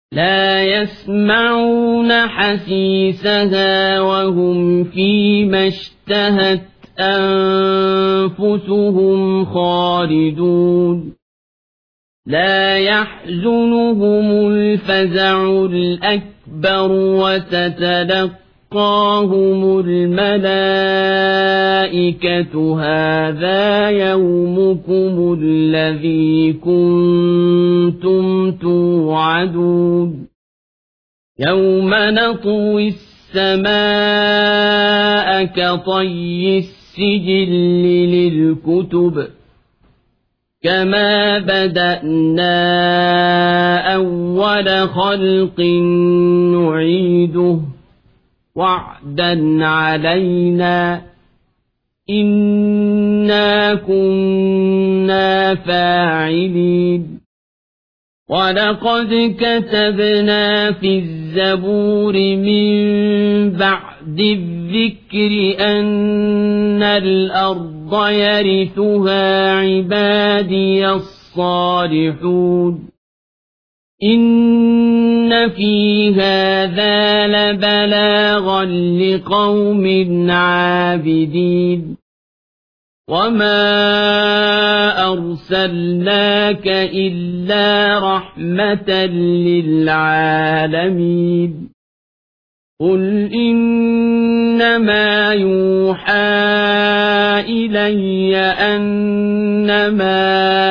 لا يسمعون حسيسها وهم فيما اشتهت أنفسهم خالدون لا يحزنهم الفزع الأكبر وتتلقاهم الملائكة هذا يومكم الذي كنتم توعدون يوم نطوي السماء كطي السجل للكتب كما بدأنا أول خلق نعيده وعدا علينا إنا كنا فاعلين ولقد كتبنا في الزبور من بعد الذكر أن الأرض يرثها عبادي الصالحون إن في هذا لبلاغا لقوم عابدين وما أرسلناك إلا رحمة للعالمين قل إنما يوحى إلي أنما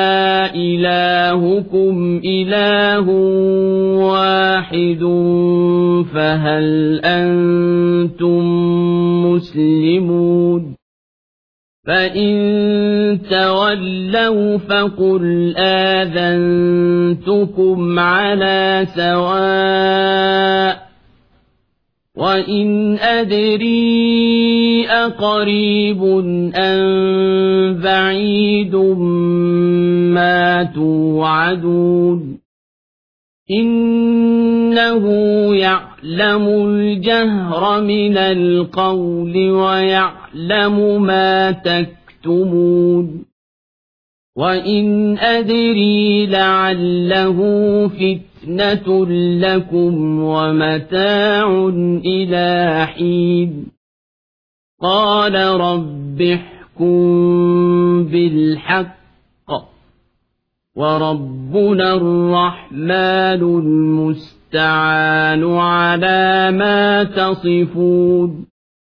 إلهكم إله واحد فهل أنتم مسلمون فإن تولوا فقل آذنتكم على سواء وإن أدري أقريب أم بعيد ما توعدون إنه يعلم الجهر من القول ويعلم ما تكتمون وإن أدري لعله فتنة لكم ومتاع إلى حين قال رب احكم بالحق وربنا الرحمن المستعان على ما تصفون